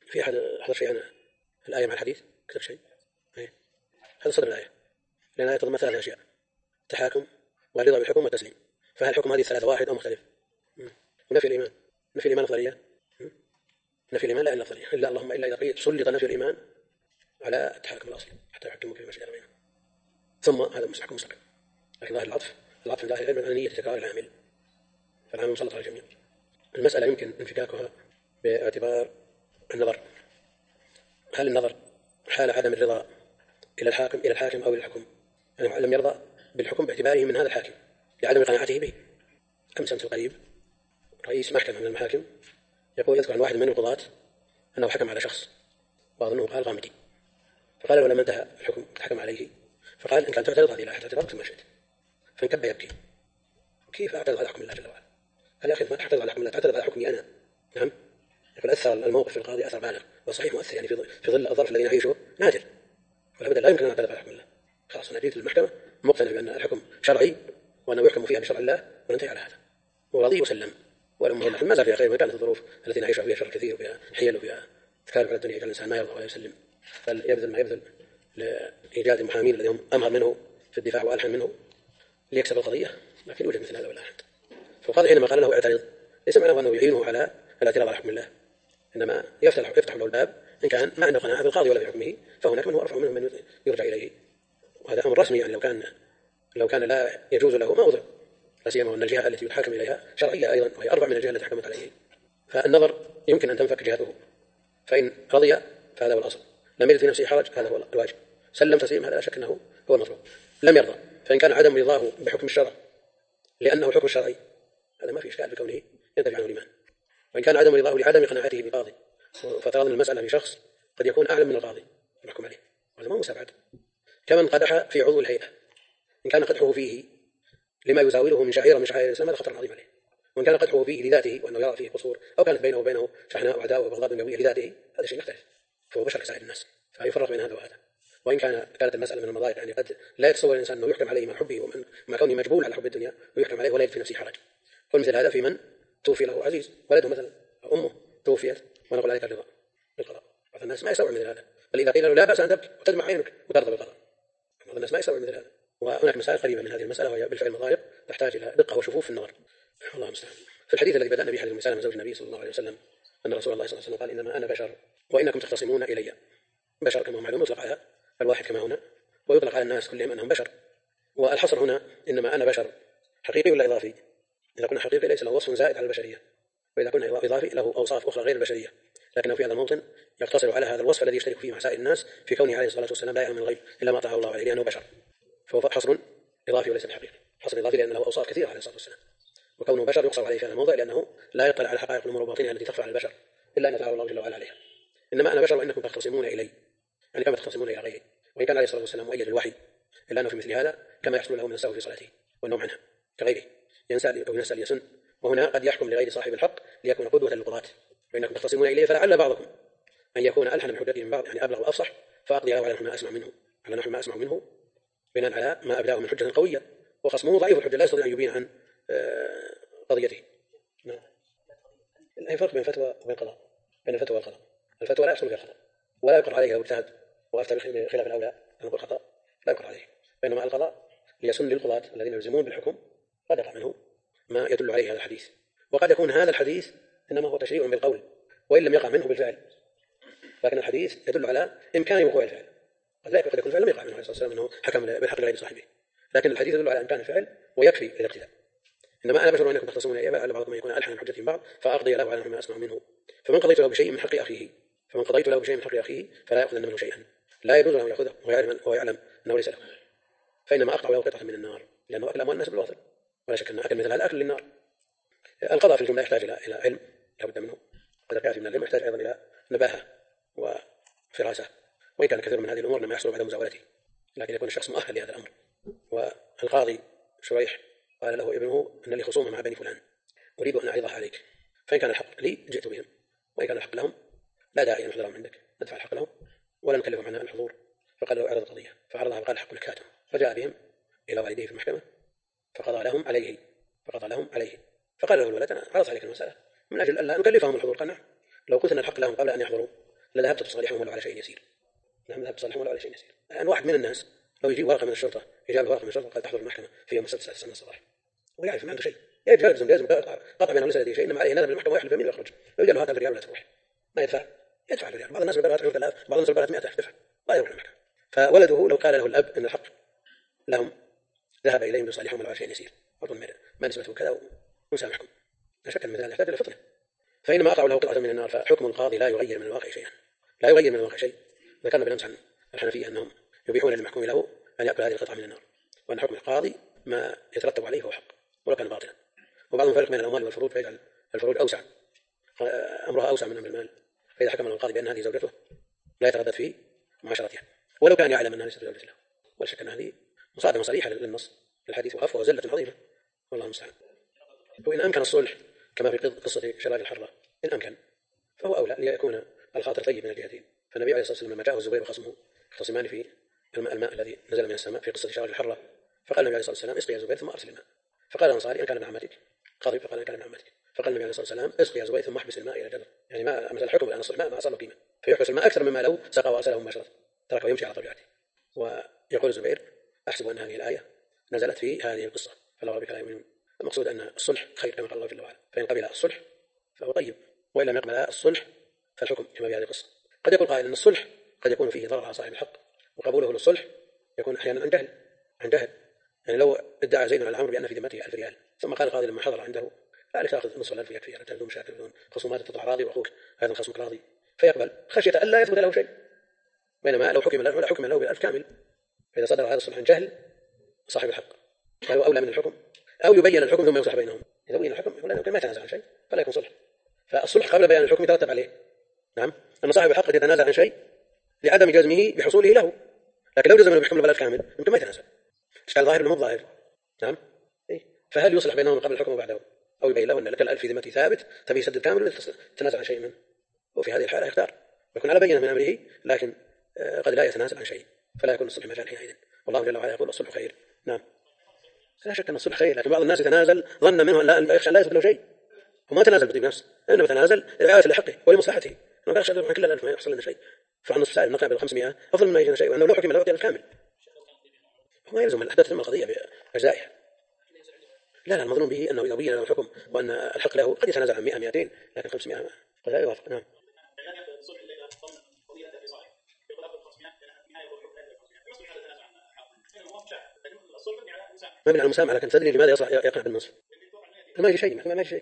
في أحد حضر شيء عن الآية مع الحديث؟ كتب شيء؟ أيه. هذا صدر الآية، لأن الآية تضمن ثلاث أشياء: التحاكم والرضا بالحكم والتسليم. فهل الحكم هذه الثلاثة واحد أو مختلف؟ ونفي الإيمان، نفي الإيمان أفضلية؟ نفي الإيمان لا إلا أفضلية، إلا اللهم إلا إذا سلط نفي الإيمان على التحاكم الأصلي حتى يحكموا فيما شجر بينهم، ثم هذا حكم مستقل. لكن ظاهر العطف من ظاهر العلم أن نية تكرار العامل، فالعامل مسلط على الجميع. المسألة يمكن انفكاكها باعتبار النظر: هل النظر حال عدم الرضا إلى الحاكم أو إلى الحكم؟ يعني لم يرضى بالحكم باعتباره من هذا الحاكم لعدم قناعته به. أمس القريب رئيس محكمة من المحاكم يذكر عن واحد من القضاة أنه حكم على شخص وأظنه قال غامدي، فقال ولما انتهى الحكم حكم عليه، فقال إن كان تعترض هذه الآية اعتراض ما شئت، فانكب يبكي: كيف أعترض على حكم الله جل وعلا؟ قال يا أخي ما تعترض على حكم الله، تعترض على حكمي أنا. نعم، يقول أثر الموقف في القاضي أثر بالغ، وصحيح مؤثر، يعني في ظل الظرف الذي نعيشه نادر، ولا لا يمكن أن نعترض على حكم الله. خلاص أنا جيت للمحكمة مقتنع بأن الحكم شرعي وأنه يحكم فيها بشرع الله، وننتهي على هذا وراضي وسلم. ولم ما زال فيها خير، ما كانت الظروف التي نعيشها فيها شر كثير وفيها حيل وفيها تكالب على الدنيا، الإنسان ما يرضى ولا يسلم، بل يبذل ما يبذل لإيجاد المحامين الذين هم أمهر منه في الدفاع وألحن منه ليكسب القضية. لكن يوجد مثل هذا ولا أحد. فالقاضي حينما قال له اعترض ليس معناه أنه يعينه على الاعتراض على حكم الله، إنما يفتح له الباب. إن كان ما عنده قناعة بالقاضي ولا بحكمه فهناك من هو أرفع منه من يرجع إليه، وهذا أمر رسمي. يعني لو كان لا يجوز له ما وضع، لا سيما وأن الجهة التي يتحاكم إليها شرعية أيضا، وهي أربع من الجهة التي حكمت عليه. فالنظر يمكن أن تنفك جهته، فإن رضي فهذا هو الأصل، لم يجد في نفسه حرج هذا هو الواجب، سلم تسليم هذا لا شك أنه هو المطلوب. لم يرضى، فإن كان عدم رضاه بحكم الشرع لأنه الحكم الشرعي هذا ما في إشكال بكونه ينتج عنه الإيمان. وإن كان عدم رضاه لعدم قناعته بقاضي، فترى أن المسألة في شخص قد يكون أعلم من القاضي يحكم عليه، وهذا ما هو مستبعد. كمن قدح في عضو الهيئة، إن كان قدحه فيه لما يزاوله من شعيرة من شعائر الإسلام هذا خطر عظيم عليه، وإن كان قدحه فيه لذاته وأنه يرى فيه قصور أو كانت بينه وبينه شحناء وعداوة وبغضاء دنيوية لذاته هذا شيء يختلف، فهو بشر كسائر الناس، فيفرق بين هذا وهذا. وإن كانت المسألة من المضايق، يعني قد لا يتصور الإنسان أنه يحكم عليه مع حبه ومع كونه مجبول على حب الدنيا ويحكم عليه ولا يجد في نفسه حرج. فمثل هذا في من توفي له عزيز ولده مثلا أو أمه توفيت ونقول عليك الرضا بالقضاء، بعض الناس ما يستوعب مثل هذا، بل إذا قيل له لا بأس أن تبكي وتدمع عينك وترضى بالقضاء، بعض الناس ما يستوعب مثل هذا. وهناك مسائل قريبة من هذه المسألة وهي بالفعل مضايق تحتاج إلى دقة وشفوف في النظر. الله المستعان. في الحديث الذي بدأنا به حديث أم سلمة زوج النبي صلى الله عليه وسلم أن رسول الله صلى الله عليه وسلم قال إنما أنا بشر وإنكم تختصمون إلي. بشر كما هو معلوم يطلق على الواحد كما هنا، ويطلق على الناس كلهم أنهم بشر، والحصر هنا إنما أنا بشر حقيقي ولا إضافي؟ إذا كنا حقيقي ليس له وصف زائد على البشرية، وإذا كنا إضافي له أوصاف أخرى غير البشرية، لكنه في هذا الموطن يقتصر على هذا الوصف الذي يشترك فيه مع سائر الناس في كونه عليه الصلاة والسلام لا يعلم من الغيب إلا ما أعطاه الله عليه لأنه بشر، فهو حصر إضافي وليس بحقيقي. حصر إضافي لأن له أوصاف كثيرة عليه الصلاة والسلام، وكونه بشر يقصر عليه في هذا الموضع لأنه لا يطلع على حقائق الأمور وباطنها التي تخفى على البشر إلا أن يتعالى الله جل وعلا عليها. إنما أنا بشر وإنكم تختصمون إلي، يعني كما تختصمون إلى غيري. وإن كان عليه الصلاة والسلام مؤيد بالوحي إلا أنه في مثل هذا كما يحصل له من السهو في صلاته والنوم عنها كغيره، ينسى أو ينسى ليسن، وهنا قد يحكم لغير صاحب الحق ليكون قدوة للقضاة. وإنكم تختصمون إلي فلعل بعضكم أن يكون ألحن من حجته من بعض، يعني أبلغ وأفصح، فأقضي له على نحو ما أسمع منه بناء على ما أبداه من حجة قوية، وخصمه ضعيف الحجة لا يستطيع أن يبين عن قضيته. نعم. هي فرق بين الفتوى وبين القضاء، بين الفتوى والقضاء. الفتوى لا يحصل فيها الخطأ ولا يقر عليه لو اجتهد وأفتى بخلاف الأولى أن يقول خطأ لا يقر عليه، بينما القضاء ليسن للقضاة الذين يلزمون بالحكم قد يقع منه ما يدل عليه هذا الحديث، وقد يكون هذا الحديث إنما هو تشريع بالقول وإن لم يقع منه بالفعل، لكن الحديث يدل على إمكان وقوع الفعل. قد لا يكون الفعل لم يقع منه عليه الصلاة والسلام أنه حكم بالحق غير صاحبه، لكن الحديث يدل على إمكان الفعل ويكفي الاقتداء. إنما أنا بشر وإنكم تختصمون إلي على بعضكم يكون ألحن من حجة بعض فأقضي له على ما أسمع منه. فمن قضيت له بشيء من حق أخيه فلا يأخذن منه شيئا لا يجوز له يأخذه وهو يعلم أنه ليس له، فإنما أقطع له قطعة من النار، لأنه أكل أموال الناس بالباطل، ولا شك أن أكل مثل هذا أكل للنار. القضاء في الجملة يحتاج إلى علم لا بد منه، قدر كافي من العلم، يحتاج أيضا إلى نباهة وفراسة، وإن كان كثير من هذه الأمور لما يحصل بعد مزاولته، لكن يكون الشخص مؤهل لهذا الأمر. والقاضي شريح قال له ابنه أن لي خصومة مع بني فلان أريد أن أعرضها عليك، فإن كان الحق لي جئت بهم، وإن كان الحق لهم لا داعي أن نحضرهم عندك، ندفع الحق لهم ولا نكلفهم عنها الحضور. فقال له اعرض القضية، فعرضها وقال الحق لك هاتهم، فجاء بهم إلى والديه في المحكمة فقضى لهم عليه. فقال له الولد أنا عرضت عليك المسألة من أجل ألا نكلفهم الحضور. قال نعم، لو قلت أن الحق لهم قبل أن يحضروا لذهبت تصالحهم ولو على شيء يسير. نعم ذهبت تصالحهم ولو على شيء يسير. الآن واحد من الناس لو يجيب ورقة من الشرطة، يجاب ورقة من الشرطة قد تحضر المحكمة في يوم السبت 9 الصباح ويعرف ما عنده شيء، يجب قطع بينه ليس لديه شيء، إنما عليه نذهب للمحكمة ويحلف يمين ويخرج. لو قال له هات الريال ولا تروح ما يدفع، يدفع الريال. بعض الناس بيقبلها 10,000، بعض الناس بيقبلها 100,000 دفع لا يروح المحكمة. فولده لو قال له الأب إن الحق لهم ذهب إليهم ليصالحهم على شيء يسير، أظن ما نسبته كذا ونسامحكم. لا شك أن المثال يحتاج إلى فطنة. فإنما أقطعوا له قطعة من النار فحكم القاضي لا يغير من الواقع شيئا، لا يغير من الواقع شيء. ذكرنا بالأمس عن الحنفية أنهم يبيحون للمحكوم له أن يأكل هذه القطعة من النار، وأن حكم القاضي ما يترتب عليه هو حق ولو كان باطلا. وبعضهم فرق بين الأموال والفروج فيجعل الفروج أوسع، أمرها أوسع من أمر المال. فإذا حكم القاضي بأن هذه زوجته لا يتردد في معاشرتها ولو كان يعلم أنها ليست زوجته له، ولا شك أن هذه مصادمة صريحة للنص الحديث وعفوة وزلة عظيمة والله المستعان. وإن أمكن الصلح كما في قصة شراج الحرة إن أمكن فهو أولى ليكون الخاطر طيب من الجهتين. فالنبي عليه الصلاة والسلام لما جاءه الزبير وخصمه يختصمان في الماء الذي نزل من السماء في قصة شراج الحرة، فقال النبي عليه الصلاة والسلام اسقي يا زبير ثم أرسل الماء. فقال الأنصاري إن كان من عمتك قاضي، فقال إن كان من عمتك. فقال النبي عليه الصلاة والسلام اسقي يا زبير ثم احبس الماء إلى جدر. يعني ما مثل الحكم الآن الصلح ما أصل له قيمة، فيحبس الماء أكثر مما لو سقى وأرسله مباشرة تركه يمشي على طبيعته. ويقول الزبير أحسب أن هذه الآية نزلت في هذه القصة فلا ربك لا يؤمنون. المقصود أن الصلح خير كما قال الله جل وعلا، فإن قبل الصلح فهو طيب وإن لم يقبل الصلح فالحكم كما في هذه القصة. قد يقول قائل أن الصلح قد يكون فيه ضرر على صاحب الحق، وقبوله للصلح يكون أحيانا عن جهل. يعني لو ادعى زيد على عمرو بأن في ذمته 1000 ريال ثم قال القاضي لما حضر عنده لا عليك تأخذ نصف ال1000 يكفي بدون مشاكل بدون خصومات تطلع راضي وأخوك هذا الخصم راضي، فيقبل خشية ألا يثبت له شيء. بينما لو حكم له ب1000 كامل، فإذا صدر هذا الصلح عن جهل صاحب الحق فهو أولى من الحكم، أو يبين الحكم ثم يصلح بينهم. إذا بين الحكم يمكن ما يتنازع عن شيء فلا يكون صلح. فالصلح قبل بيان الحكم يترتب عليه نعم أن صاحب الحق قد يتنازع عن شيء لعدم جزمه بحصوله له، لكن لو جزم انه بيحكم له بال1000 كامل يمكن ما يتنازع. اشكال ظاهر ولا مو ظاهر؟ نعم إيه؟ فهل يصلح بينهم قبل الحكم وبعده، أو يبين له أن لك 1000 في ذمتي ثابت تبي يسدد كامل ولا تتنازع عن شيء منه؟ وفي هذه الحالة يختار يكون على بينة من أمره لكن قد لا يتنازل عن شيء فلا يكون الصلح مجال حينئذ. والله جل وعلا يقول الصلح خير. نعم لا شك أن الصلح خير، لكن بعض الناس يتنازل ظن منه لا يخشى لا يثبت له شيء، وما تنازل بطيب نفسه إنما تنازل لرعاية لحقه ولمصلحته، ما يخشى عن كل 1000 ما يحصل لنا شيء، فعن نصف سائل نقابل 500 أفضل من ما يجينا شيء، وأنه لو حكم له يعطي الكامل. ما يلزم الأحداث تتم القضية بأجزائها. لا المظنون به أنه إذا بين له الحكم وأن الحق له قد يتنازل عن 100 200 لكن 500 قد لا يوافق. نعم ما من المسامحة، لكن تدري لماذا يصلح يقع بالنصف؟ ما يجي شيء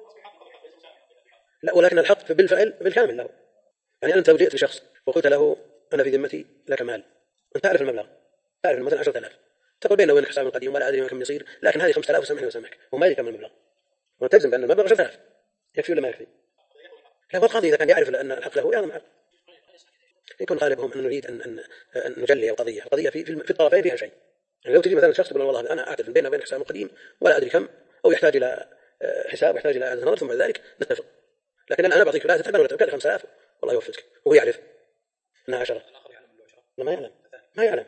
لا، ولكن الحق بالفعل بالكامل له. يعني أنت لو جئت لشخص وقلت له أنا في ذمتي لك مال، أنت تعرف المبلغ، تعرف مثلا 10,000، تقول بينه وبين حساب قديم ولا أدري ما كم يصير، لكن هذه 5,000 وسامحني وسامحك وما يدري كم المبلغ، وتجزم بأن المبلغ 10,000 يكفي ولا ما يكفي؟ لا، والقاضي إذا كان يعرف أن الحق له يعلم الحق. يكون غالبهم أن نريد أن نجلي القضية في الطرفين فيها شيء. يعني لو تجي مثلا شخص تقول والله أنا أعترف بيننا وبين حساب قديم ولا أدري كم، أو يحتاج إلى حساب ويحتاج إلى نظر، ثم بعد ذلك نتفق، لكن أنا بعطيك لا تتعبر ولا تبكي 5,000 والله يوفقك، وهو يعرف أنها 10. لا ما يعلم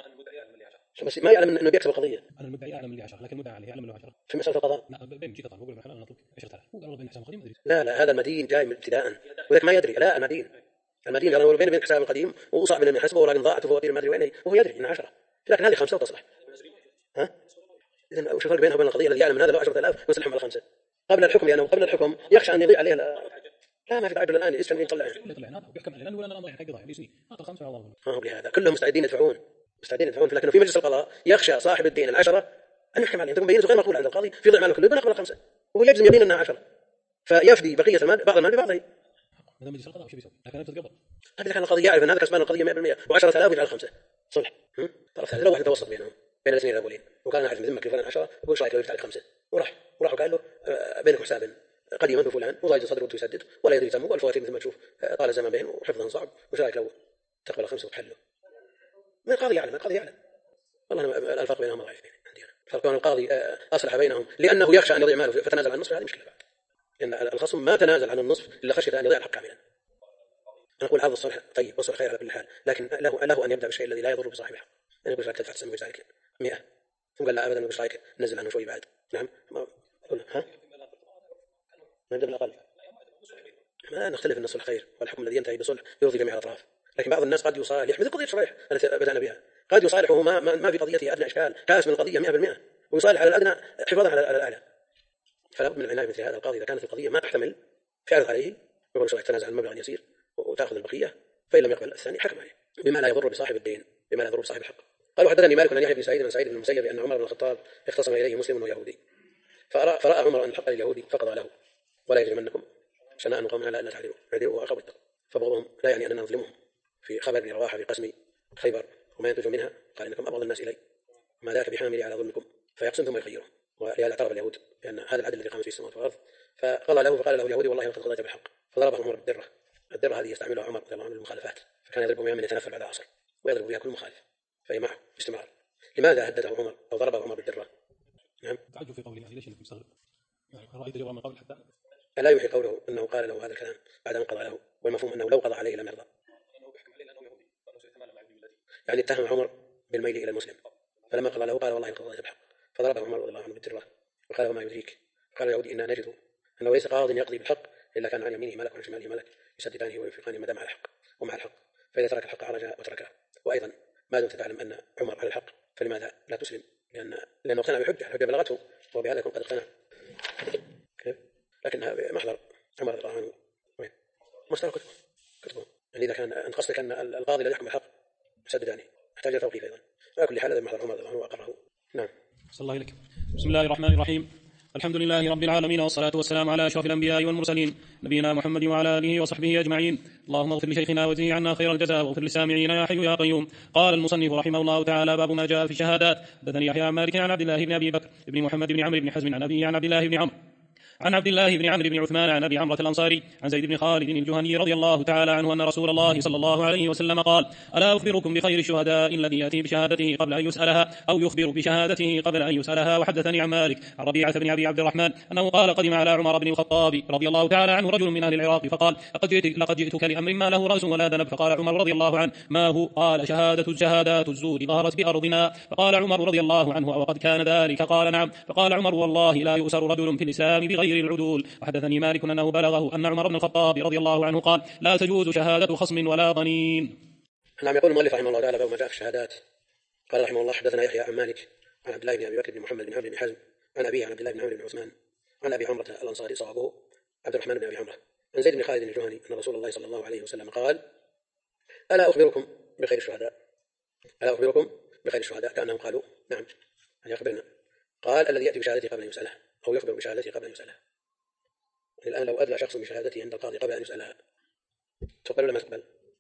بس ما يعلم انه بيكسب القضيه. انا المدعي يعلم اللي 10 لكن المدعي عليه يعلم له 10 في مساله القضاء. لا بين جي قطر بقول مثلا انا اطلب 10,000 هو قال بين حساب قديم ادري. لا هذا المدين جاي من ابتداء وذاك ما يدري. لا المدين قال بين حساب القديم وصعب انه يحسبه ولكن ضاعت وفواتير ما ادري وين وهو يدري انها 10، لكن هذه 5 وتصلح. ها اذا وش الفرق بينها وبين القضيه الذي يعلم من هذا له 10,000 ويصلحهم على 5 قبل الحكم، لانه قبل الحكم يخشى ان يضيع عليه لا ما في داعي الان يسلم يطلع ويحكم عليه لانه الامر يعني يضيع لسنين اعطى 5 والله. هو لهذا كلهم مستعدين يدفعون لكن في مجلس القضاء يخشى صاحب الدين 10 أن يحكم عليه، تكون بينته غير مقبولة عند القاضي في ضيع ماله كله بنقبل 5 وهو يجزم يمين أنها 10 فيفدي بقية المال بعض المال ببعضه. هذا مجلس القضاء وش بيسوي؟ لكن أنت قبل إذا كان القاضي يعرف أن هذا كسبان القضية 100% و10,000 يجعل 5 صلح. طرف ثالث لو واحد توسط بين الاثنين الاولين وكان أنا عارف من ذمك لفلان 10 يقول شايك لو يفتح لك 5 وراح وقال له بينك حساب قديما بفلان وضايج صدره ويسدد ولا يدري ذنبه والفواتير مثل ما تشوف طال الزمان بين وحفظه صعب وشايك لو تقبل 5 وتحله. من القاضي يعلم والله الفرق بينهم ضعيف عندي أنا. فرق بين القاضي أصلح بينهم لأنه يخشى أن يضيع ماله فتنازل عن النصف، هذه مشكلة بعد، لأن الخصم ما تنازل عن النصف إلا خشية أن يضيع الحق كاملا. أنا أقول هذا الصلح طيب والصلح خير على كل حال، لكن له أن يبدأ بالشيء الذي لا يضر بصاحب الحق. أنا أقول لك تدفع تسمى بجزائك 100 ثم قال لا أبدا بجزائك نزل عنه شوي بعد. نعم ما أقول ها نبدأ بالأقل ما نختلف أن الصلح خير، والحكم الذي ينتهي بصلح يرضي جميع الأطراف. لكن بعض الناس قد يصالح مثل قضية شريح التي بدأنا بها، قد يصالح وهو ما في قضيته أدنى إشكال، كاس من القضية 100%، ويصالح على الأدنى حفاظا على الأعلى. فلا بد من العناية مثل هذا القاضي إذا كانت القضية ما تحتمل فيعرض عليه يقول شريح تنازع عن مبلغ يسير وتأخذ البقية، فإن لم يقبل الثاني حكم عليه بما لا يضر بصاحب الدين، بما لا يضر بصاحب الحق. قال وحدثني مالك عن يحيى بن سعيد بن سعيد بن المسيب أن عمر بن الخطاب اختصم إليه مسلم ويهودي، فرأى عمر أن الحق لليهودي فقضى له: ولا يجرمنكم شنآن قوم على ألا تعدلوا اعدلوا وأقربوا التقوى. فبغضهم لا يعني أننا نظلمهم. في خبر ابن رواحة في قسم خيبر وما ينتج منها قال إنكم أبغض الناس إلي ما ذاك بحاملي على ظلمكم، فيقسم ثم يخيرهم. ولهذا اعترف اليهود لأن هذا العدل الذي قامت فيه السماوات والأرض. فقضى له، فقال له اليهودي: والله لقد قضيت بالحق. فضربه عمر بالدرة. الدرة هذه يستعملها عمر رضي الله عنه للمخالفات، فكان يضرب بها من يتنفل بعد العصر ويضرب بها كل مخالف، فهي معه باستمرار. لماذا هدده عمر أو ضربه عمر بالدرة؟ نعم. تعجب في قوله، يعني ليش انك مستغرب؟ يعني رأيت جواب من قبل حتى لا يوحي قوله أنه قال له هذا الكلام بعد أن قضى له، والمفهوم أنه لو قضى عليه لم يرضى. يعني اتهم عمر بالميل إلى المسلم، فلما قضى له قال: والله لقد قضيت بالحق. فضربه عمر رضي الله عنه بالدرة وقال: وما يدريك؟ قال اليهودي: إنا نجد أنه ليس قاض يقضي بالحق إلا كان عن يمينه ملك وعن شماله ملك يسددانه ويوفقانه ما دام على الحق ومع الحق، فإذا ترك الحق عرج وتركه. وأيضا ما دمت تعلم أن عمر على الحق فلماذا لا تسلم؟ لأنه اقتنع بحجة، الحجة بلغته وبهذا يكون قد اقتنع. لكنها محضر عمر رضي الله عنه وين مستوى كتبه. يعني إذا كان أنت قصدك أن القاضي الذي يحكم الحق يسددانه يحتاج توقيف أيضا. على كل حال هذا محضر عمر رضي الله عنه وأقره. نعم. صلى الله عليك. بسم الله الرحمن الرحيم. الحمد لله رب العالمين، والصلاة والسلام على أشرف الأنبياء والمرسلين نبينا محمد وعلى آله وصحبه أجمعين. اللهم اغفر لشيخنا وزي عنا خير الجزاء، واغفر للسامعين يا حي يا قيوم. قال المصنف رحمه الله تعالى: باب ما جاء في الشهادات. حدثني يحيى عن مالك عن عبد الله بن أبي بكر بن محمد بن عمرو بن حزم عن أبيه عن عبد الله بن عمرو عن عبد الله بن عمرو بن عثمان عن أبي عمرة الأنصاري عن زيد بن خالد الجهني رضي الله تعالى عنه أن رسول الله صلى الله عليه وسلم قال: ألا أخبركم بخير الشهداء الذي يأتي بشهادته قبل أن يسألها أو يخبر بشهادته قبل أن يسألها. وحدثني عن مالك عن ربيعة بن أبي عبد الرحمن أنه قال: قدم على عمر بن الخطاب رضي الله تعالى عنه رجل من أهل العراق فقال: لقد جئتك لأمر ما له رأس ولا ذنب. فقال عمر رضي الله عنه: ما هو؟ قال: شهادات الزور ظهرت بأرضنا. فقال عمر رضي الله عنه: وقد كان ذلك؟ قال: نعم. فقال عمر: والله لا يؤسر رجل في الإسلام بغير العدول. وحدثني مالك أنه بلغه أن عمر بن الخطاب رضي الله عنه قال: لا تجوز شهادة خصم ولا ضنين. نعم. يقول المؤلف رحمه الله تعالى: باب ما جاء في الشهادات. قال رحمه الله: حدثنا يحيى عن مالك عن عبد الله بن أبي بكر بن محمد بن عمرو بن حزم عن أبيه عن عبد الله بن عمرو بن عثمان عن أبي عمرة الأنصاري صوابه عبد الرحمن بن أبي عمرة عن زيد بن خالد الجهني أن رسول الله صلى الله عليه وسلم قال: ألا أخبركم بخير الشهداء؟ ألا أخبركم بخير الشهداء؟ كأنهم قالوا: نعم. أن يخبرنا. قال: الذي يأتي بشهادته قبل أن يسألها أو يخبر بشهادته قبل أن يسألها. الآن لو أدلى شخص بشهادته عند القاضي قبل أن يسألها تقبل ولا ما تقبل؟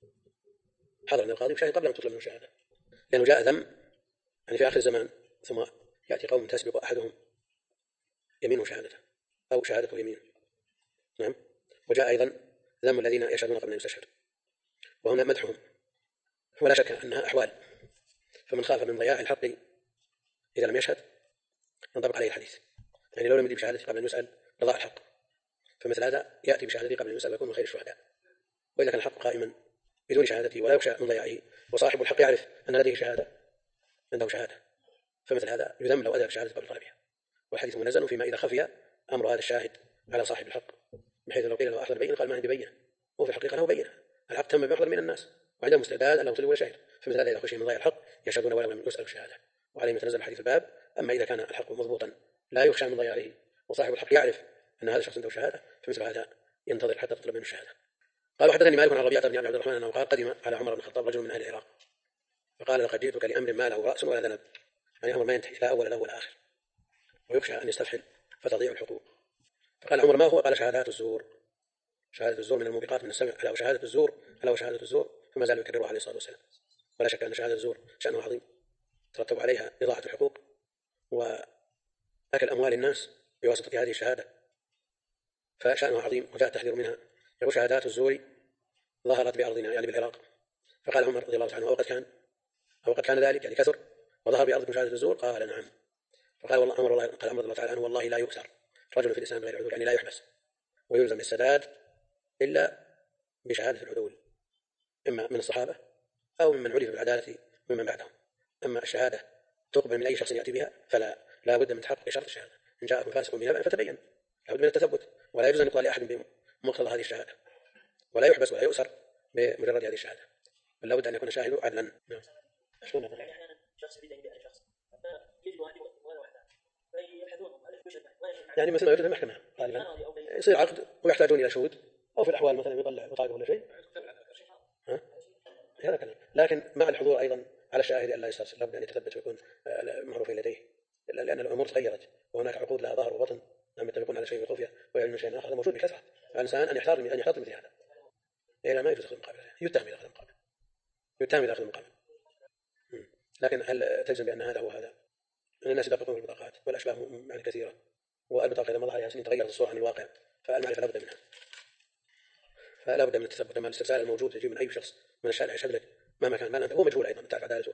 حضر عند القاضي بشهادة قبل أن تطلب منه الشهادة، لأنه جاء ذم يعني في آخر الزمان، ثم يأتي قوم تسبق أحدهم يمينه شهادته أو شهادته يمين. نعم. وجاء أيضا ذم الذين يشهدون قبل أن يستشهدوا، وهنا مدحهم، ولا شك أنها أحوال. فمن خاف من ضياع الحق إذا لم يشهد ينطبق عليه الحديث، يعني لو لم يدي بشهادته قبل أن يسأل لضاع الحق. فمثل هذا يأتي بشهادته قبل أن يسأل ويكون من خير الشهداء. وإذا كان الحق قائما بدون شهادته ولا يخشى من ضياعه وصاحب الحق يعرف أن لديه شهادة عنده شهادة، فمثل هذا يذم لو أدى بشهادته قبل طلبها. والحديث منزل فيما إذا خفي أمر هذا الشاهد على صاحب الحق، بحيث لو قيل له أحضر بينة قال ما عندي بينة، وفي الحقيقة له بينة، الحق تم بمحضر من الناس وعندهم استعداد أن يطلبوا شاهد. فمثل هذا إذا خشي من ضياع الحق يشهدون ولو لم يسألوا الشهادة، وعليه يتنزل حديث الباب. أما إذا كان الحق مضبوطا لا يخشى من ضياعه وصاحب الحق يعرف أن هذا الشخص عنده شهادة، فمثل هذا ينتظر حتى تطلب منه الشهادة. قال: وحدثني مالك عن ربيعة بن أبي عبد الرحمن أنه قال: قدم على عمر بن الخطاب رجل من أهل العراق فقال: لقد جئتك لأمر ما له رأس ولا ذنب، يعني أمر ما ينتهي لا أول له ولا آخر، ويخشى أن يستفحل فتضيع الحقوق. فقال عمر: ما هو؟ قال: شهادات الزور. شهادة الزور من الموبقات من السمع، ألا وشهادة الزور، ألا وشهادة الزور. فما زال يكررها عليه الصلاة والسلام. ولا شك أن شهادة الزور شأنه عظيم، ترتب عليها إضاعة الحقوق وأكل أموال الناس بواسطة هذه الشهادة، فشأنه عظيم وجاء التحذير منها. يقول: شهادات الزور ظهرت بأرضنا، يعني بالعراق. فقال عمر رضي الله عنه: أو قد كان ذلك، يعني كثر وظهر بأرضكم شهادة الزور؟ قال: نعم. فقال والله عمر رضي الله تعالى عنه: والله لا يؤسر رجل في الإسلام غير عدول، يعني لا يحبس ويلزم بالسداد إلا بشهادة العدول، إما من الصحابة أو ممن عرف بالعدالة ممن بعدهم. أما الشهادة تقبل من أي شخص يأتي بها فلا بد من تحقق شرط الشهادة. إن جاءكم فاسق بنبأ فتبين، لا بد من التثبت، ولا يجوز أن يقال لأحد بمقتضى هذه الشهادة. ولا يحبس ولا يؤسر بمجرد هذه الشهادة، بل لابد أن يكون شاهد عدلا. نعم. شلون يعني أحيانا شخص يدعي بأي شخص فيجد واحد ولا واحد فيبحثون على وش يعني مثل ما يوجد في المحكمة غالبا يصير عقد ويحتاجون إلى شهود، أو في الأحوال مثلا يطلع بطاقة ولا شيء، هذا كلام. لكن مع الحضور أيضا على الشاهد ألا يسترسل، لابد أن يتثبت ويكون معروف لديه، لأن الأمور تغيرت وهناك عقود لها ظهر وبطن، لم يتفقون على شيء بخفية ويعلنون شيء آخر. هذا موجود بكثرة. الإنسان أن يحتاط مثل هذا، إذا ما يجوز أخذ المقابل، يتهم إذا أخذ المقابل، يتهم إذا أخذ المقابل. لكن هل تجزم بأن هذا هو هذا؟ أن الناس يدققون في البطاقات والأشباه يعني كثيرة، والبطاقة إذا مضى عليها سنين تغيرت الصورة عن الواقع، فالمعرفة لا بد منها، فلا بد من التثبت. أما الاسترسال الموجود يجي من أي شخص من الشارع يشهد لك مهما كان مالا، هو مجهول أيضا، تعرف عدالته،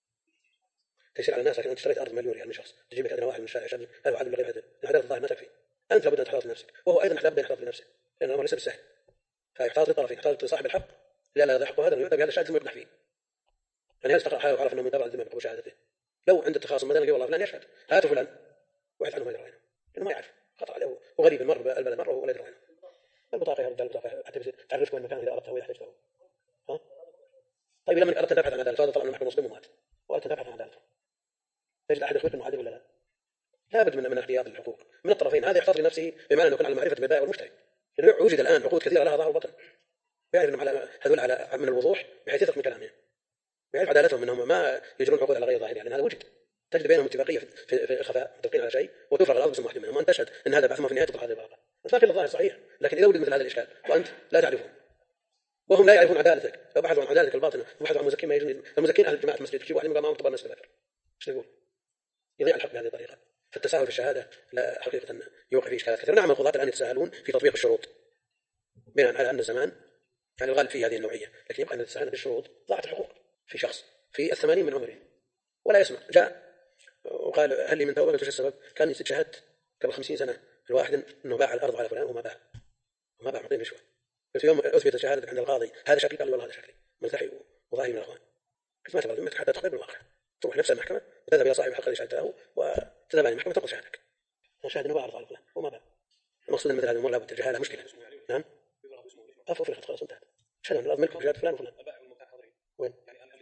تيسير على الناس. لكن أنت اشتريت أرض مليون ريال من شخص، تجيب لك أدنى واحد من الشارع يشهد لك، هذا عدل غير عدل، العدالة الظاهر ما تكفي، أنت لابد أن تحتاط لنفسك، وهو أيضا لابد أن يحتاط لنفسه، لأن الأمر ليس بالسهل. فيحتاط للطرفين، يحتاط لصاحب الحق لا يضحك هذا ويؤدى بهذا الشاهد ثم يقنع فيه. يعني هذا استقرأ حاله وعرف أنه من تبع الذمة بشهادته. لو عند التخاصم مثلا قال والله فلان يشهد، هاتوا فلان واحد عنه ما يدري عنه، لأنه ما يعرف، خطأ عليه وغريب مر البلد مرة وهو لا يدري عنه. البطاقة يا رجال، البطاقة حتى تعرف وين مكان إذا أردته وإذا احتجته. ها؟ طيب لما أردت تبحث عن عدالته، هذا طلع من المحكمة مسلم ومات، وأردت تبحث عن عدالته، تجد أحد يخبرك معادل ولا لا؟ لابد من احتياط الحقوق من الطرفين. هذا يحتاط لنفسه بمعنى أنه يكون على معرفة بالبائع والمشتري، لأنه يوجد الآن عقود كثيرة لها ظهر وبطن، يعرف أنهم هذول على من الوضوح بحيث يثق من كلامهم، ويعرف عدالتهم أنهم ما يجرون عقود على غير ظاهر، يعني هذا وجد، تجد بينهم اتفاقية في الخفاء متفقين على شيء وتفرغ الأرض باسم واحد منهم، وأنت تشهد أن هذا بعث، في النهاية تطلع هذه الورقة. الفاكر الظاهر صحيح، لكن إذا وجد مثل هذا الإشكال وأنت لا تعرفهم وهم لا يعرفون عدالتك، لو بحثوا عن عدالتك الباطنة وبحثوا عن مزكين ما يجوز، المزكين أهل جماعة المسجد، تجيب واحد من قامهم طبعا مسجد ذكر، ايش نقول؟ يضيع الحق بهذه الطريقة. فالتساهل في الشهادة لا حقيقة يوقع فيه إشكالات كثيرة. نعم القضاة الآن يتساهلون في تطبيق الشروط بناء على أن الزمان يعني الغالب في هذه النوعية، لكن يبقى أن يتساهلون بالشروط. ضاعت الحقوق في شخص في 80 من عمره ولا يسمع، جاء وقال هل لي من توبة؟ قلت ايش السبب؟ كان شهدت قبل 50 سنة الواحد أنه باع الأرض على فلان وما باع معطيه رشوة. قلت يوم أثبت شهادة عند القاضي هذا شكلي، قال والله هذا شكلي ملتحي وظاهري من الأخوان. قلت ما تبغى ذمتك حتى تقبل بالواقع، تروح نفس المحكمة وتذهب إلى صاحب الحق الذي شهدته وتذهب عن المحكمة تنقض شهادتك، شاهد أنه باع الأرض على فلان وما باع. المقصود أن مثل هذه الأمور لابد ترجعها لها مشكلة. نعم أفرقت خلاص انتهت، شهد أن الأرض ملكه شهادة فلان وفلان. وين؟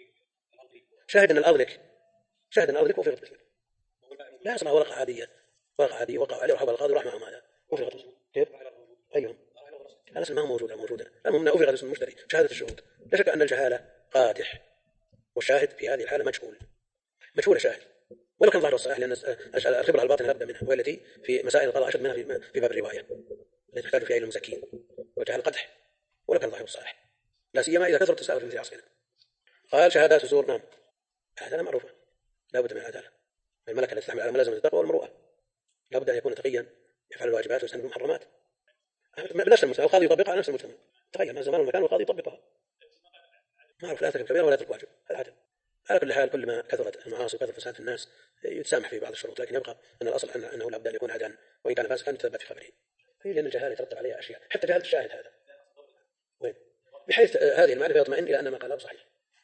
شاهد أن الأرض لك، شاهد أن الأرض لك وفرقت باسمك، لا اسمها ورقة عادية، ورقة عادية وقع عليه وحول القاضي وراح معهم هذا وفرقت باسمك. كيف؟ أيهم؟ الأصل ما هو موجودة. المهم أنه أفرغ اسم المشتري شهادة الشهود. لا شك أن الجهالة قادح، والشاهد في هذه الحالة مجهول الشاهد، ولو كان ظاهر الصحيح، لأن الخبرة الباطنة لا بد منها، وهي التي في مسائل القضاء أشد منها في باب الرواية التي تحتاج فيها إلى المزكين وجهال قدح، ولو كان ظاهر الصحيح، لا سيما إذا كثرت التساؤل في مثل عصرنا. قال شهادات الزور، نعم العدالة معروفة، لا بد من العدالة. الملكة التي تحمل على ملازمة التقوى والمروءة، لا بد أن يكون تقيا يفعل الواجبات ويجتنب المحرمات بنفس المجتمع، القاضي يطبقها على نفس المجتمع، تغير ما الزمان والمكان والقاضي يطبقها، معروف لا ترك كبيرة ولا ترك واجب، هذا عدل. على كل حال كل ما كثرت المعاصي وكثر فساد في الناس يتسامح في بعض الشروط، لكن يبقى أن الأصل أنه لا بد أن يكون عدلا، وإن كان فاسقا يتثبت في خبره، لأن الجهالة يترتب عليها أشياء، حتى جهالة الشاهد هذا وين؟ بحيث هذه المعرفة يطمئن إلى أن ما قاله صحيح.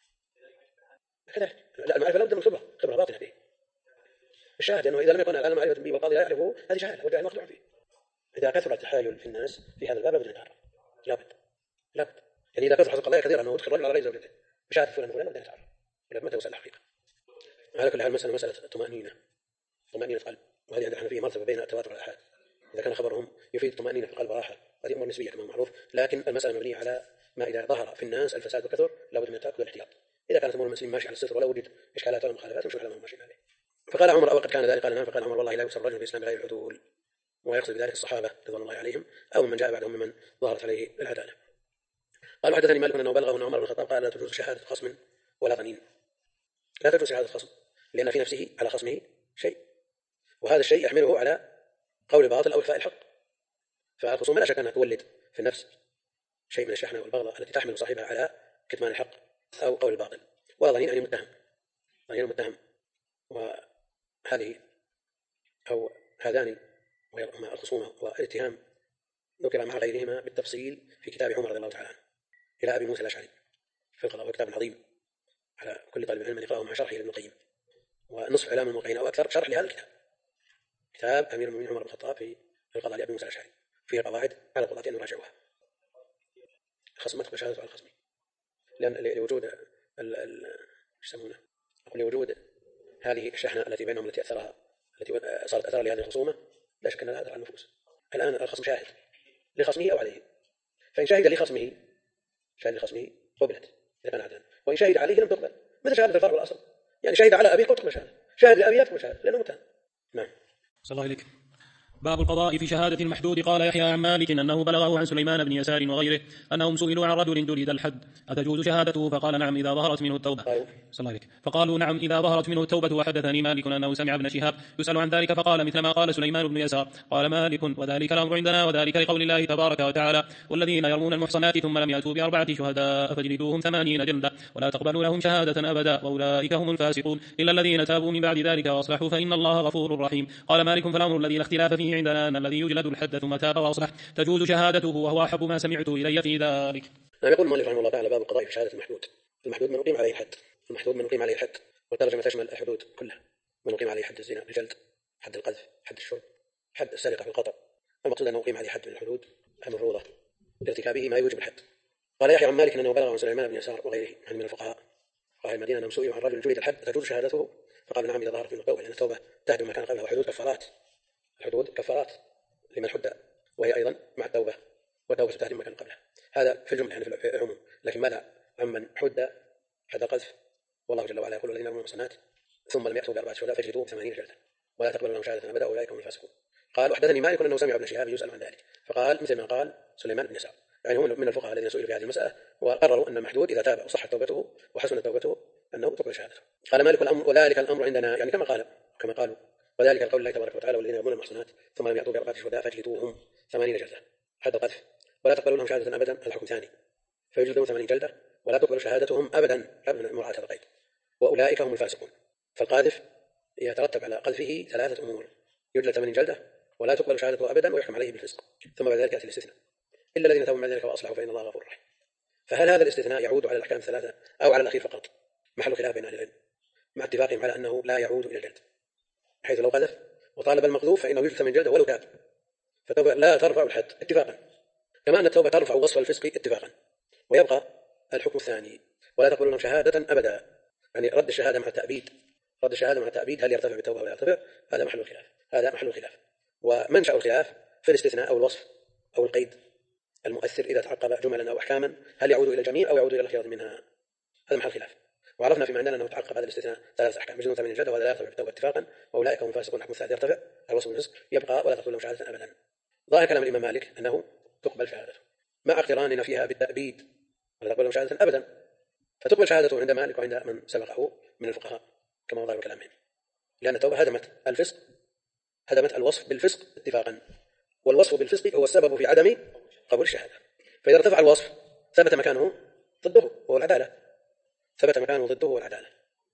لا المعرفة لا بد من خبرة باطنة فيه. الشاهد أنه إذا لم يكن العالم معرفة به والقاضي لا يعرفه، هذه جهالة وجهل مخدوع فيه. إذا كثر التحايل في الناس في هذا الباب لابد أن يتعرف، لابد يعني إذا كثر قضايا كثيرة أنه يدخل رجل على رأي زوجته بشهادة فلان لابد أن يتعرف إلى متى وصل الحقيقة. على كل حال مسألة طمأنينة قلب، وهذه عند الحنفية مرتبة بين التواتر والآحاد. إذا كان خبرهم يفيد طمأنينة في القلب وراحة، هذه أمور نسبية كما معروف، لكن المسألة مبنية على ما إذا ظهر في الناس الفساد وكثر لابد من التأكد والاحتياط. إذا كانت أمور المسلمين ماشية على الستر ولا وجد إشكالات ولا مخالفات نشوف على ما ماشيين عليه. فقال عمر أو قد كان ذلك، قال نعم. فقال عمر والله لا يكسر الرجل في الإسلام بغير العدول، ويقصد بذلك الصحابة رضوان الله عليهم أو من جاء بعدهم ممن ظهرت عليه العدالة. قال حدثني مالك أنه بلغه أن عمر بن الخطاب قال لا تجوز شهادة خصم ولا ظنين، لا تجوز شهادة خصم لأن في نفسه على خصمه شيء، وهذا الشيء يحمله على قول باطل أو إخفاء الحق، فالخصوم لا شك أنها تولد في النفس شيء من الشحنة والبغضة التي تحمل صاحبها على كتمان الحق أو قول الباطل. وظنين أن المتهم، وهذه أو هذان وهما الخصومة والاتهام ذكر مع غيرهما بالتفصيل في كتاب عمر رضي الله تعالى عنه إلى أبي موسى الأشعري في القضاء، وكتاب عظيم على كل طالب علم أن يقرأه مع شرحه لابن القيم، ونصف إعلام الموقعين أو أكثر شرح لهذا الكتاب، كتاب أمير المؤمنين عمر بن الخطاب في القضاء لأبي موسى الأشعري فيه قواعد على القضاة أن يراجعوها. الخصم ما تقبل شهادته على الخصم، لأن لوجود يسمونه لوجود هذه الشحنة التي بينهم التي صارت أثرا لهذه الخصومة، لا شك أنها أثر على النفوس. الآن الخصم شاهد لخصمه أو عليه، فإن شهد لخصمه قبلت إذا كان عدلا، وإن شهد عليه لم تقبل، مثل شهادة الفرع والأصل، يعني شهد على أبيه تقبل شهادة، شهد لأبيه لا تقبل شهادة لأنه متهم. نعم. صلى الله عليك. باب القضاء في شهادة المحدود. قال يحيى عن مالك أنه بلغه عن سليمان بن يسار وغيره أنهم سئلوا عن رجل جلد الحد أتجوز شهادته؟ فقال نعم إذا ظهرت منه التوبة. صلى الله عليك. فقالوا نعم إذا ظهرت منه التوبة. وحدثني مالك أنه سمع ابن شهاب يسأل عن ذلك فقال مثل ما قال سليمان بن يسار. قال مالك وذلك الأمر عندنا وذلك لقول الله تبارك وتعالى والذين يرمون المحصنات ثم لم يأتوا بأربعة شهداء فاجلدوهم 80 جلدة ولا تقبلوا لهم شهادة أبدا وأولئك هم الفاسقون إلا الذين تابوا من بعد ذلك وأصلحوا فإن الله غفور رحيم. قال مالك فالأمر الذي لا اختلاف فيه عندنا أن الذي يجلد الحد ثم تاب وأصلح تجوز شهادته وهو أحب ما سمعت إلي في ذلك. يقول المؤلف رحمه الله تعالى باب القضاء في شهادة المحدود. المحدود من أقيم عليه الحد، المحدود من أقيم عليه الحد، والترجمة تشمل الحدود كلها، من أقيم عليه حد الزنا بالجلد، حد القذف، حد الشرب، حد السرقة في القطع. المقصود أنه أقيم عليه حد من الحدود المفروضة لارتكابه ما يوجب الحد. قال يحيى عن مالك أنه بلغ عن سليمان بن يسار وغيره من الفقهاء قال المدينة أنهم سئلوا عن رجل جلد الحد تجوز شهادته؟ فقال نعم إذا ظهرت منه التوبة، لأن التوبة تهدم ما كان قبلها، وحدود كفارات، الحدود كفارات لمن حد، وهي أيضا مع التوبة، والتوبة تهدم ما كان قبلها. هذا في الجملة يعني في العموم. لكن ماذا عمن حد القذف؟ والله جل وعلا يقول الذين يرمون المحصنات ثم لم يأتوا بأربعة شهداء فاجلدوهم 80 جلدة ولا تقبلوا لهم شهادة أبدا أولئك هم الفاسقون. قال وحدثني مالك أنه سمع ابن شهاب يسأل عن ذلك فقال مثل ما قال سليمان بن يسار، يعني هم من الفقهاء الذين سئلوا في هذه المسألة وقرروا أن المحدود إذا تاب وصحت توبته وحسنت توبته أنه تقبل شهادته. قال مالك وذلك الأمر عندنا، يعني كما قالوا وذلك القول الله تبارك وتعالى والذين يرمون المحصنات ثم لم يأتوا بأربعة شهداء فاجلدوهم 80 جلدة حد القذف ولا تقبلوا لهم شهادة أبدا. الحكم ثاني فيجلدون 80 جلدة ولا تقبل شهادتهم أبدا مراعاة هذا القيد، وأولئك هم الفاسقون. فالقاذف يترتب على قذفه 3 أمور: يجلد 80 جلدة ولا تقبل شهادته أبدا ويحكم عليه بالفسق، ثم بعد ذلك يأتي الاستثناء إلا الذين تابوا من ذلك وأصلحوا فإن الله غفور رحيم. فهل هذا الاستثناء يعود على الأحكام 3 أو على الأخير فقط؟ محل خلاف بين أهل العلم مع اتفاقهم على أنه لا يعود إلى الجلد، حيث لو قذف وطالب المقذوف فإنه يجلد 80 جلدة ولو تاب، فالتوبة لا ترفع الحد اتفاقا، كما أن التوبة ترفع وصف الفسق اتفاقا. ويبقى الحكم الثاني ولا تقبل لهم شهادة أبدا، يعني رد الشهادة مع التأبيد. رد الشهادة مع التأبيد هل يرتفع بالتوبة ولا يرتفع؟ هذا محل الخلاف. ومنشأ الخلاف في الاستثناء أو الوصف أو القيد المؤثر إذا تعقب جملا أو أحكاما، هل يعود إلى الجميع أو يعود إلى الخيار منها؟ هذا محل خلاف. وعرفنا فيما عندنا أنه تعقب هذا الاستثناء 3 أحكام: يجلدون 80 جلدة وهذا لا يرتفع بالتوبة اتفاقا وأولئك هم الفاسقون. الحكم الثالث يرتفع الوصف بالفسق، يبقى ولا تقبل لهم شهادة أبدا. ظاهر كلام الإمام مالك أنه تقبل شهادته مع اقتراننا فيها بالتأبيد ولا تقبل لهم شهادة أبدا، فتقبل شهادته عند مالك وعند من سبقه من الفقهاء كما هو ظاهر كلامهم، لأن التوبة هدمت الفسق، هدمت الوصف بالفسق اتفاقا، والوصف بالفسق هو السبب في عدم قبول الشهادة. فإذا ارتفع الوصف ثبت مكانه ضده وهو العدالة، ثبت مكانه ضده هو العدالة،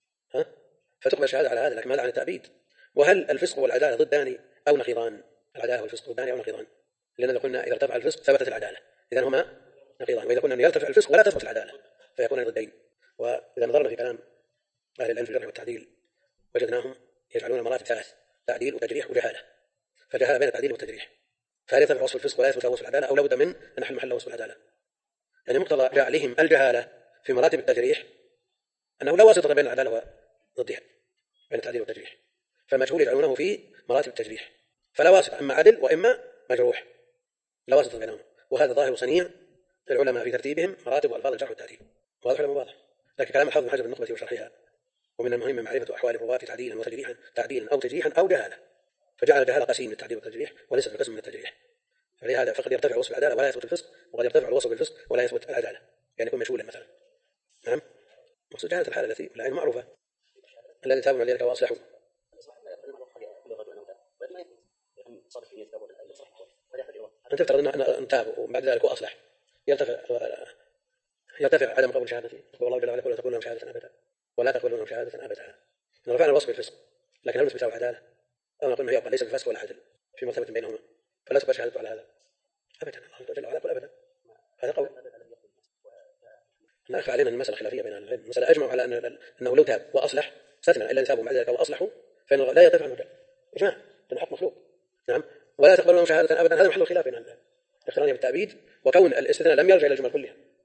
فتقبل الشهادة على هذا. لكن ماذا عن التأبيد؟ وهل الفسق والعدالة ضدان أو نقيضان؟ العدالة والفسق ضدان أو نقيضان؟ لأننا قلنا إذا ارتفع الفسق ثبتت العدالة، إذن هما نقيضان. وإذا قلنا أن يرتفع الفسق ولا تثبت العدالة فيكون ضدين. وإذا نظرنا في كلام أهل العلم في الجرح والتعديل وجدناهم يجعلون مراتب 3: تعديل وتجريح وجهالة، فجهالة بين التعديل والتجريح. فهل يرتفع وصف الفسق ولا يثبت وصف العدالة أو لابد من أن نحل محل وصف العدالة؟ يعني مقتضى جعلهم الجهالة في مراتب التجريح أنه لا واسطة بين العدالة وضدها، بين التعديل والتجريح، فالمجهول يجعلونه في مراتب التجريح، فلا واسطة، إما عدل وإما مجروح، لا واسطة بينهم. وهذا ظاهر صنيع العلماء في ترتيبهم مراتب وألفاظ الجرح والتعديل، واضح ولا واضح؟ لكن كلام الحافظ بن حجر النخبة وشرحها ومن المهم معرفة أحوال الرواة تعديلا وتجريحا، تعديلا أو تجريحا أو جهالة، فجعل الجهالة قسيم من التعديل والتجريح وليس بقسم من التجريح. فلهذا فقد يرتفع وصف العدالة ولا يثبت الفسق، وقد يرتفع الوصف بالفسق ولا يثبت العدالة، يعني يكون مجهولا مثلا. نعم، مقصود جهالة الحالة التي العلم معروفة، الذي تابوا من ذلك وأصلحوا. أنت تفترض أن تاب وبعد ذلك وأصلح يرتفع عدم قبول شهادته، والله جل وعلا يقول لا تقبل لهم شهادة أبدا ولا تقبل لهم شهادة أبدا. رفعنا الوصف بالفسق، لكن هل نثبت العدالة؟ أو نقول أنه يبقى ليس بالفسق ولا عدل في مرتبة بينهما، فلا تقبل شهادته على هذا أبدا. الله جل وعلا يقول أبدا، هذا قول. لا يخفى علينا المسألة خلافية بين العلم، المسألة أجمعوا على أنه لو تاب وأصلح استثنى إلا إن تابوا بعد ذلك وأصلحوا فإنه لا يرتفع المجال إجماع، لأنه حق مخلوق. نعم، ولا تقبل لهم شهادة أبدا، هذا محل الخلاف بين الاقتران بالتأبيد وكون الاستثناء لم يرجع إلى الجمل كلها،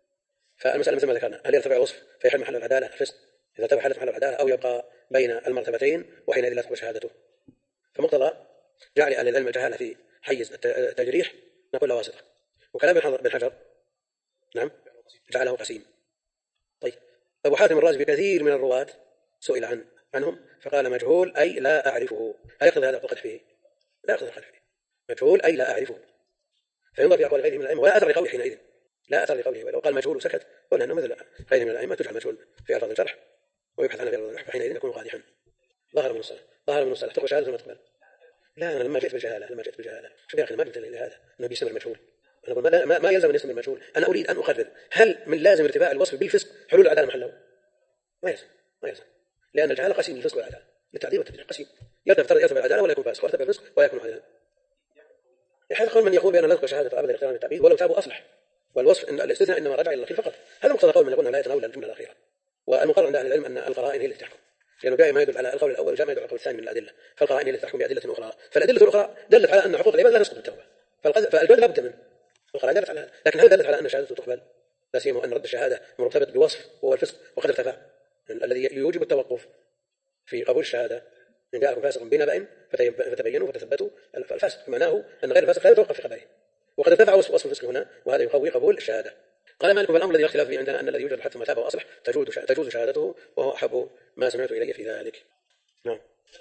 فالمسألة مثل ما ذكرنا، هل يرتفع الوصف فيحل محل العدالة الفسق إذا ارتفع حالة محل العدالة، أو يبقى بين المرتبتين وحينئذ لا تقبل شهادته. فمقتضى جعل أهل العلم الجهالة في حيز التجريح نقول له واسطة. وكلام بن حجر نعم جعله قسيم. طيب أبو حاتم الرازي بكثير من الرواة سئل عنهم فقال مجهول أي لا أعرفه. هل يقتضي هذا القدح فيه؟ لا يقتضي القدح فيه. مجهول أي لا أعرفه، فينظر في أقوال غيره من الأئمة ولا أثر لقوله حينئذ، لا أثر لقوله. ولو قال مجهول وسكت قلنا أنه مثل غيره من الأئمة تجعل مجهول في ألفاظ الجرح ويبحث عنها في ألفاظ الجرح، فحينئذ يكون قادحا. ظهر من الصلاة تقبل شهادة ثم تقبل. لا، أنا لما جئت بالجهالة شوف يا أخي ما قلت لهذا أنه بيسمى المجهول. أنا أقول ما يلزم أن يسمى المجهول. أنا أريد أن أقرر هل من لازم ارتفاع الوصف بالفسق حلول العدالة محله؟ ما يلزم، لأن الجهالة قسيم للفسق والعدالة، للتعديل والتجريح قسيم. يرتفع العدالة ولا يكون فاسق، ويرتفع الفسق ولا يكون عدلا. حيث قول من يقول بأن لا تقبل شهادة أبدا الاقتران بالتعبيد ولو تابوا أصلح، والوصف إن الاستثناء إنما رجع إلى الأخير فقط. هذا مقتضى قول من يقول لا يتناول الجملة الأخيرة. والمقرر عند أهل العلم أن القرائن هي التي تحكم، لأنه جاء ما يدل على القول الأول وجاء ما يدل على القول الثاني من الأدلة، فالقرائن هي التي تحكم بأدلة أخرى. فالأدلة الأخرى دلت على أن حقوق العباد لا تسقط بالتوبة، فالجلد لا بد منه. القرائن دلت على هذا، لكن هل دلت على أن شهادته تقبل؟ لا سيما أن رد الشهادة مرتبط بوصف وهو الفسق وقد ارتفع، الذي يوجب التوقف في قبول الشهادة. إن جاءكم فاسق بنبأ فتبينوا فتثبتوا. الفاسق معناه أن غير الفاسق لا يتوقف في قبله، وقد ارتفع وصف الفسق هنا، وهذا يقوي قبول الشهادة. قال مالك فالأمر الذي اختلاف فيه عندنا أن الذي يوجد حتى ما تاب وأصلح تجوز شهادته، وهو أحب ما سمعت إلي في ذلك. نعم.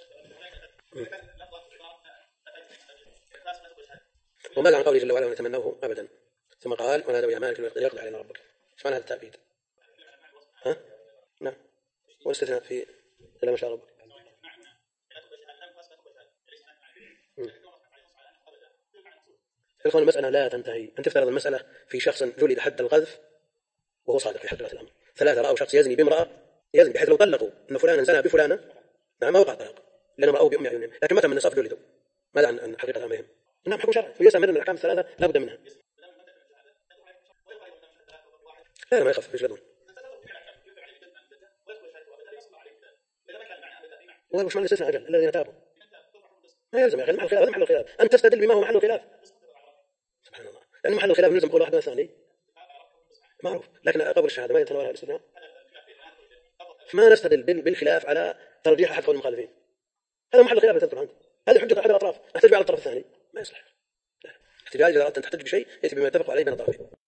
وماذا عن قوله جل وعلا ونتمنوه أبدا، ثم قال ونادوا يا مالك ليقضي علينا ربك. ايش معنى هذا التأكيد؟ نعم، والاستثناء في إلا ما شاء ربك. تلك المسألة لا تنتهي. أن تفترض المسألة في شخص جلد حد القذف وهو صادق في حقيقة الأمر. 3 رأوا شخص يزني بامرأة، يزني بحيث لو طلقوا أن فلانا زنى بفلانة نعم ما وقع طلاق لأنهم رأوا بأم عيونهم، لكن متى من النصاب جلدوا. ماذا عن حقيقة أمرهم؟ إنهم حكم شرعي ويستمر من الأحكام 3 لا بد منها. لا ما يخف يجلدون. وش معنى الاستثناء أجل الذين تابوا؟ ما يلزم يا أخي محل الخلاف، هذا محل الخلاف. أن تستدل بما هو محل الخلاف. سبحان الله، لأن محل الخلاف يلزم قول واحد من الثاني معروف، لكن قبل الشهادة ما يتناولها الاستثناء. ما نستدل بالخلاف على ترجيح أحد قول المخالفين، هذا محل الخلاف تذكر أنت. هذه حجة أحد الأطراف، نحتج على الطرف الثاني ما يصلح. احتجاج إذا أردت أن تحتج بشيء يأتي بما يتفق عليه بين الطرفين.